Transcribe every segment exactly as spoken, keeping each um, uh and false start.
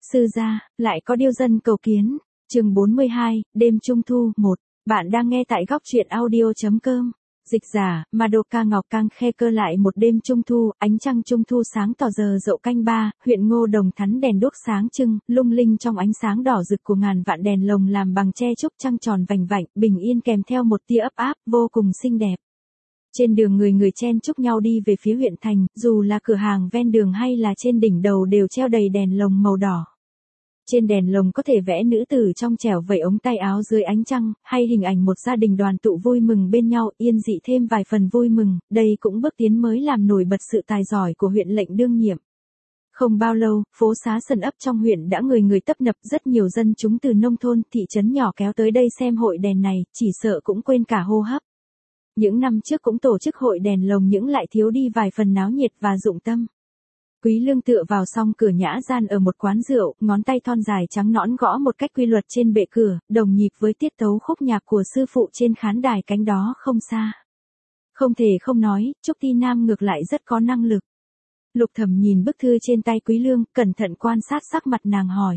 Sư gia, lại có điêu dân cầu kiến. Chương bốn mươi hai, đêm trung thu, một. Bạn đang nghe tại góc truyện audio chấm com. Dịch giả, Madoka Ngọc Cang khe cơ lại một đêm trung thu, ánh trăng trung thu sáng tỏ giờ dậu canh ba, huyện Ngô Đồng thắn đèn đuốc sáng trưng, lung linh trong ánh sáng đỏ rực của ngàn vạn đèn lồng làm bằng tre trúc trăng tròn vành vạnh, bình yên kèm theo một tia ấp áp, vô cùng xinh đẹp. Trên đường người người chen chúc nhau đi về phía huyện thành, dù là cửa hàng ven đường hay là trên đỉnh đầu đều treo đầy đèn lồng màu đỏ. Trên đèn lồng có thể vẽ nữ tử trong trẻo vẩy ống tay áo dưới ánh trăng, hay hình ảnh một gia đình đoàn tụ vui mừng bên nhau, yên dị thêm vài phần vui mừng, đây cũng bước tiến mới làm nổi bật sự tài giỏi của huyện lệnh đương nhiệm. Không bao lâu, phố xá sân ấp trong huyện đã người người tấp nập, rất nhiều dân chúng từ nông thôn, thị trấn nhỏ kéo tới đây xem hội đèn này, chỉ sợ cũng quên cả hô hấp. Những năm trước cũng tổ chức hội đèn lồng những lại thiếu đi vài phần náo nhiệt và dụng tâm. Quý Lương tựa vào song cửa nhã gian ở một quán rượu, ngón tay thon dài trắng nõn gõ một cách quy luật trên bệ cửa, đồng nhịp với tiết tấu khúc nhạc của sư phụ trên khán đài cánh đó không xa. Không thể không nói, Trúc Ti Nam ngược lại rất có năng lực. Lục Thẩm nhìn bức thư trên tay Quý Lương, cẩn thận quan sát sắc mặt nàng hỏi.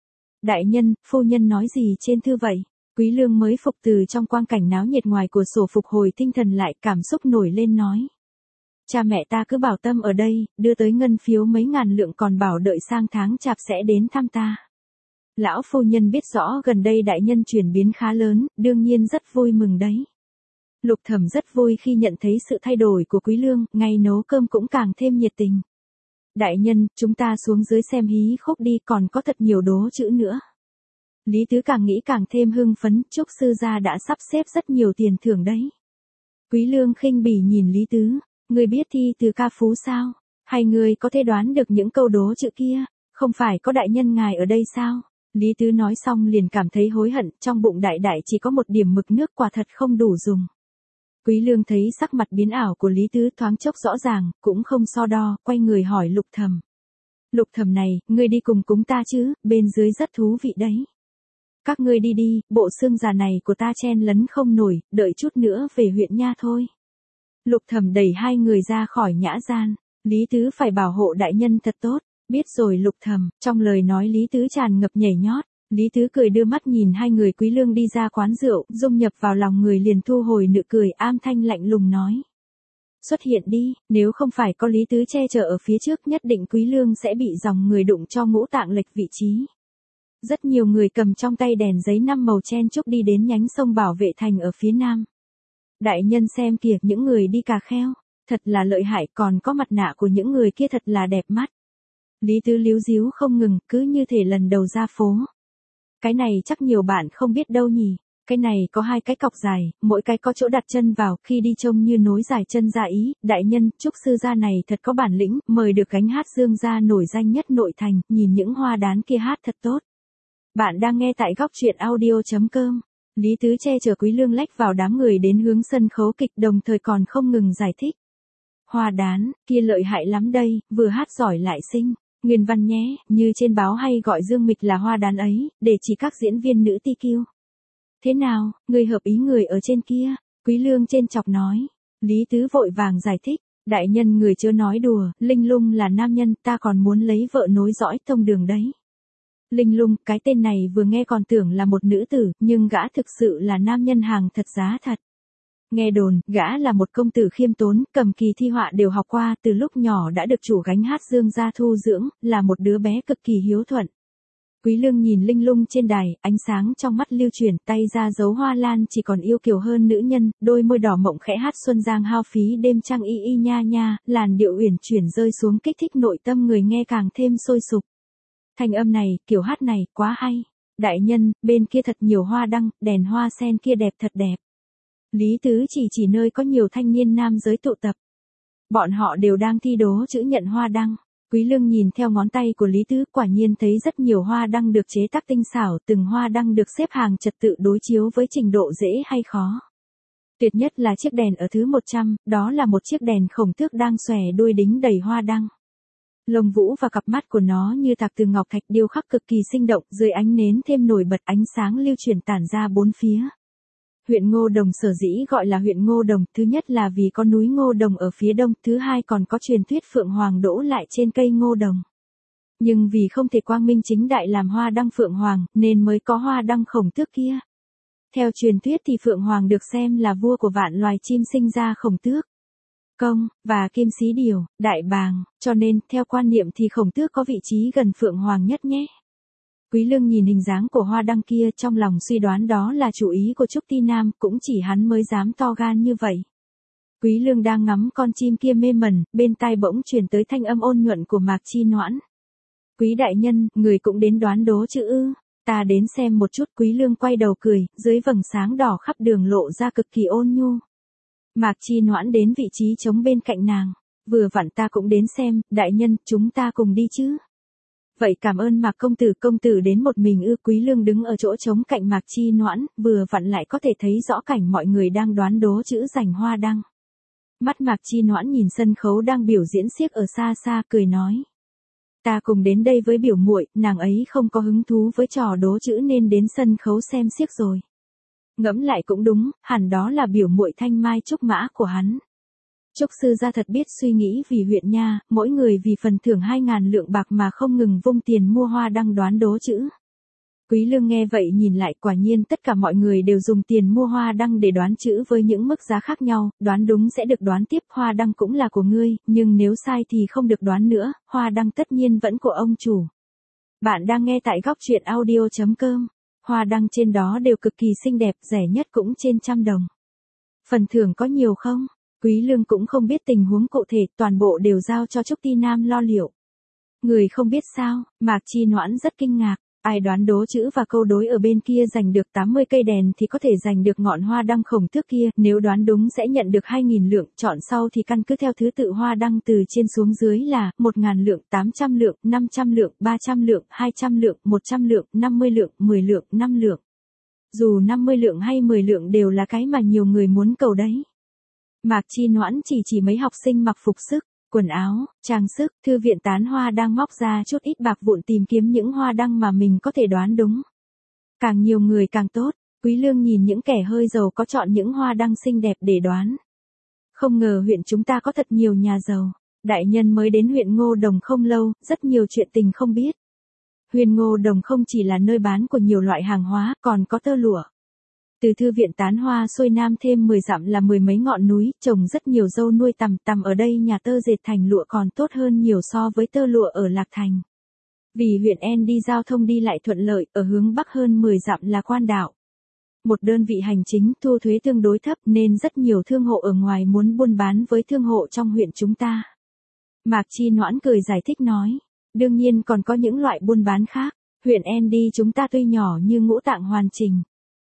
Đại nhân, phu nhân nói gì trên thư vậy? Quý Lương mới phục từ trong quang cảnh náo nhiệt ngoài cửa sổ phục hồi tinh thần lại, cảm xúc nổi lên nói. Cha mẹ ta cứ bảo tâm ở đây, đưa tới ngân phiếu mấy ngàn lượng còn bảo đợi sang tháng chạp sẽ đến thăm ta. Lão phu nhân biết rõ gần đây đại nhân chuyển biến khá lớn, đương nhiên rất vui mừng đấy. Lục Thẩm rất vui khi nhận thấy sự thay đổi của Quý Lương, ngay nấu cơm cũng càng thêm nhiệt tình. Đại nhân, chúng ta xuống dưới xem hí khúc đi, còn có thật nhiều đố chữ nữa. Lý Tứ càng nghĩ càng thêm hưng phấn, Trúc sư gia đã sắp xếp rất nhiều tiền thưởng đấy. Quý Lương khinh bỉ nhìn Lý Tứ, ngươi biết thi từ ca phú sao? Hay ngươi có thể đoán được những câu đố chữ kia? Không phải có đại nhân ngài ở đây sao? Lý Tứ nói xong liền cảm thấy hối hận, trong bụng đại đại chỉ có một điểm mực nước quả thật không đủ dùng. Quý Lương thấy sắc mặt biến ảo của Lý Tứ thoáng chốc rõ ràng, cũng không so đo, quay người hỏi Lục Thẩm. Lục Thẩm này, ngươi đi cùng cúng ta chứ, bên dưới rất thú vị đấy. Các ngươi đi đi, bộ xương già này của ta chen lấn không nổi, đợi chút nữa về huyện nha thôi. Lục Thẩm đẩy hai người ra khỏi nhã gian, Lý Tứ phải bảo hộ đại nhân thật tốt, biết rồi Lục Thẩm, trong lời nói Lý Tứ tràn ngập nhảy nhót, Lý Tứ cười đưa mắt nhìn hai người. Quý Lương đi ra quán rượu, dung nhập vào lòng người liền thu hồi nụ cười, am thanh lạnh lùng nói. Xuất hiện đi, nếu không phải có Lý Tứ che chở ở phía trước nhất định Quý Lương sẽ bị dòng người đụng cho ngũ tạng lệch vị trí. Rất nhiều người cầm trong tay đèn giấy năm màu chen chúc đi đến nhánh sông Bảo Vệ Thành ở phía nam. Đại nhân xem kìa, những người đi cà kheo, thật là lợi hại, còn có mặt nạ của những người kia thật là đẹp mắt. Lý Tứ líu díu không ngừng, cứ như thể lần đầu ra phố. Cái này chắc nhiều bạn không biết đâu nhỉ, cái này có hai cái cọc dài, mỗi cái có chỗ đặt chân vào, khi đi trông như nối dài chân ra ý. Đại nhân, Trúc sư gia này thật có bản lĩnh, mời được gánh hát dương gia nổi danh nhất nội thành, nhìn những hoa đán kia hát thật tốt. Bạn đang nghe tại góc truyện audio chấm com. Lý Tứ che chở Quý Lương lách vào đám người đến hướng sân khấu kịch, đồng thời còn không ngừng giải thích. Hoa đán, kia lợi hại lắm đây, vừa hát giỏi lại xinh. Nguyên văn nhé, như trên báo hay gọi Dương Mịch là hoa đán ấy, để chỉ các diễn viên nữ ti kiêu. Thế nào, người hợp ý người ở trên kia? Quý Lương trên chọc nói. Lý Tứ vội vàng giải thích. Đại nhân người chớ nói đùa, Linh Lung là nam nhân, ta còn muốn lấy vợ nối dõi tông đường đấy. Linh Lung, cái tên này vừa nghe còn tưởng là một nữ tử, nhưng gã thực sự là nam nhân hàng thật giá thật. Nghe đồn, gã là một công tử khiêm tốn, cầm kỳ thi họa đều học qua, từ lúc nhỏ đã được chủ gánh hát dương gia thu dưỡng, là một đứa bé cực kỳ hiếu thuận. Quý Lương nhìn Linh Lung trên đài, ánh sáng trong mắt lưu chuyển, tay ra dấu hoa lan chỉ còn yêu kiều hơn nữ nhân, đôi môi đỏ mộng khẽ hát xuân giang hao phí đêm trăng y y nha nha, làn điệu uyển chuyển rơi xuống kích thích nội tâm người nghe càng thêm sôi sục. Thanh âm này, kiểu hát này, quá hay. Đại nhân, bên kia thật nhiều hoa đăng, đèn hoa sen kia đẹp thật đẹp. Lý Tứ chỉ chỉ nơi có nhiều thanh niên nam giới tụ tập. Bọn họ đều đang thi đố chữ nhận hoa đăng. Quý Lương nhìn theo ngón tay của Lý Tứ, quả nhiên thấy rất nhiều hoa đăng được chế tác tinh xảo, từng hoa đăng được xếp hàng trật tự đối chiếu với trình độ dễ hay khó. Tuyệt nhất là chiếc đèn ở thứ một trăm, đó là một chiếc đèn khổng tước đang xòe đuôi đính đầy hoa đăng. Lông vũ và cặp mắt của nó như tạc từ ngọc thạch điêu khắc cực kỳ sinh động, dưới ánh nến thêm nổi bật, ánh sáng lưu chuyển tản ra bốn phía. Huyện Ngô Đồng sở dĩ gọi là huyện Ngô Đồng, thứ nhất là vì có núi Ngô Đồng ở phía đông, thứ hai còn có truyền thuyết Phượng Hoàng đỗ lại trên cây Ngô Đồng. Nhưng vì không thể quang minh chính đại làm hoa đăng Phượng Hoàng, nên mới có hoa đăng Khổng Tước kia. Theo truyền thuyết thì Phượng Hoàng được xem là vua của vạn loài chim sinh ra Khổng Tước, Công, và Kim Xí Điều, Đại Bàng, cho nên, theo quan niệm thì Khổng Tước có vị trí gần Phượng Hoàng nhất nhé. Quý Lương nhìn hình dáng của hoa đăng kia trong lòng suy đoán đó là chủ ý của Trúc Ti Nam, cũng chỉ hắn mới dám to gan như vậy. Quý Lương đang ngắm con chim kia mê mẩn, bên tai bỗng truyền tới thanh âm ôn nhuận của Mạc Chi Noãn. Quý đại nhân, người cũng đến đoán đố chữ ư? Ta đến xem một chút. Quý Lương quay đầu cười, dưới vầng sáng đỏ khắp đường lộ ra cực kỳ ôn nhu. Mạc Chi Noãn đến vị trí trống bên cạnh nàng. Vừa vặn ta cũng đến xem, đại nhân, chúng ta cùng đi chứ. Vậy cảm ơn Mạc công tử. Công tử đến một mình ư? Quý Lương đứng ở chỗ trống cạnh Mạc Chi Noãn, vừa vặn lại có thể thấy rõ cảnh mọi người đang đoán đố chữ rành hoa đăng. Mắt Mạc Chi Noãn nhìn sân khấu đang biểu diễn xiếc ở xa xa, cười nói. Ta cùng đến đây với biểu muội, nàng ấy không có hứng thú với trò đố chữ nên đến sân khấu xem xiếc rồi. Ngẫm lại cũng đúng, hẳn đó là biểu muội Thanh Mai Trúc Mã của hắn. Trúc sư gia thật biết suy nghĩ vì huyện nha, mỗi người vì phần thưởng hai ngàn lượng bạc mà không ngừng vung tiền mua hoa đăng đoán đố chữ. Quý Lương nghe vậy nhìn lại, quả nhiên tất cả mọi người đều dùng tiền mua hoa đăng để đoán chữ với những mức giá khác nhau, đoán đúng sẽ được đoán tiếp, hoa đăng cũng là của ngươi, nhưng nếu sai thì không được đoán nữa, hoa đăng tất nhiên vẫn của ông chủ. Bạn đang nghe tại góc truyện audio chấm com, hoa đăng trên đó đều cực kỳ xinh đẹp, rẻ nhất cũng trên trăm đồng. Phần thưởng có nhiều không? Quý Lương cũng không biết tình huống cụ thể, toàn bộ đều giao cho Trúc Ti Nam lo liệu. Người không biết sao? Mạc Chi Noãn rất kinh ngạc. Ai đoán đố chữ và câu đối ở bên kia giành được tám mươi cây đèn thì có thể giành được ngọn hoa đăng Khổng Tước kia, nếu đoán đúng sẽ nhận được hai nghìn lượng, chọn sau thì căn cứ theo thứ tự hoa đăng từ trên xuống dưới là một nghìn lượng, tám trăm lượng, năm trăm lượng, ba trăm lượng, hai trăm lượng, một trăm lượng, năm mươi lượng, mười lượng, năm lượng. Dù năm mươi lượng hay mười lượng đều là cái mà nhiều người muốn cầu đấy. Mạc Chi Noãn chỉ chỉ mấy học sinh mặc phục sức, quần áo, trang sức, thư viện tán hoa đang móc ra chút ít bạc vụn tìm kiếm những hoa đăng mà mình có thể đoán đúng. Càng nhiều người càng tốt. Quý Lương nhìn những kẻ hơi giàu có chọn những hoa đăng xinh đẹp để đoán. Không ngờ huyện chúng ta có thật nhiều nhà giàu. Đại nhân mới đến huyện Ngô Đồng không lâu, rất nhiều chuyện tình không biết. Huyện Ngô Đồng không chỉ là nơi bán của nhiều loại hàng hóa, còn có tơ lụa. Từ thư viện tán hoa xuôi nam thêm mười dặm là mười mấy ngọn núi, trồng rất nhiều dâu nuôi tằm tằm ở đây, nhà tơ dệt thành lụa còn tốt hơn nhiều so với tơ lụa ở Lạc Thành. Vì huyện En đi giao thông đi lại thuận lợi, ở hướng bắc hơn mười dặm là Quan Đạo. Một đơn vị hành chính thu thuế tương đối thấp nên rất nhiều thương hộ ở ngoài muốn buôn bán với thương hộ trong huyện chúng ta. Mạc Chi Noãn cười giải thích nói, đương nhiên còn có những loại buôn bán khác, huyện En đi chúng ta tuy nhỏ như ngũ tạng hoàn chỉnh.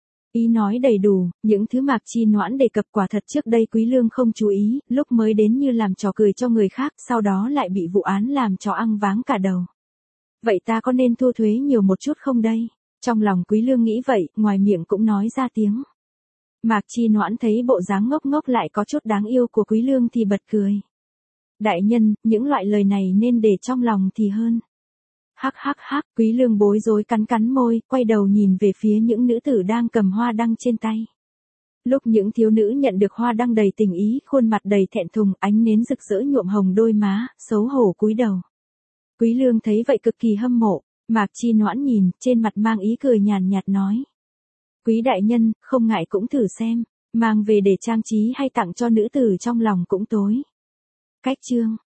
Ý nói đầy đủ, những thứ Mạc Chi Noãn đề cập quả thật trước đây Quý Lương không chú ý, lúc mới đến như làm trò cười cho người khác, sau đó lại bị vụ án làm cho ăng váng cả đầu. Vậy ta có nên thu thuế nhiều một chút không đây? Trong lòng Quý Lương nghĩ vậy, ngoài miệng cũng nói ra tiếng. Mạc Chi Noãn thấy bộ dáng ngốc ngốc lại có chút đáng yêu của Quý Lương thì bật cười. Đại nhân, những loại lời này nên để trong lòng thì hơn. Hắc hắc hắc, Quý Lương bối rối cắn cắn môi, quay đầu nhìn về phía những nữ tử đang cầm hoa đăng trên tay. Lúc những thiếu nữ nhận được hoa đăng đầy tình ý, khuôn mặt đầy thẹn thùng, ánh nến rực rỡ nhuộm hồng đôi má, xấu hổ cúi đầu. Quý Lương thấy vậy cực kỳ hâm mộ, Mạc Chi Noãn nhìn, trên mặt mang ý cười nhàn nhạt nói. Quý đại nhân, không ngại cũng thử xem, mang về để trang trí hay tặng cho nữ tử trong lòng cũng tối. Cách chương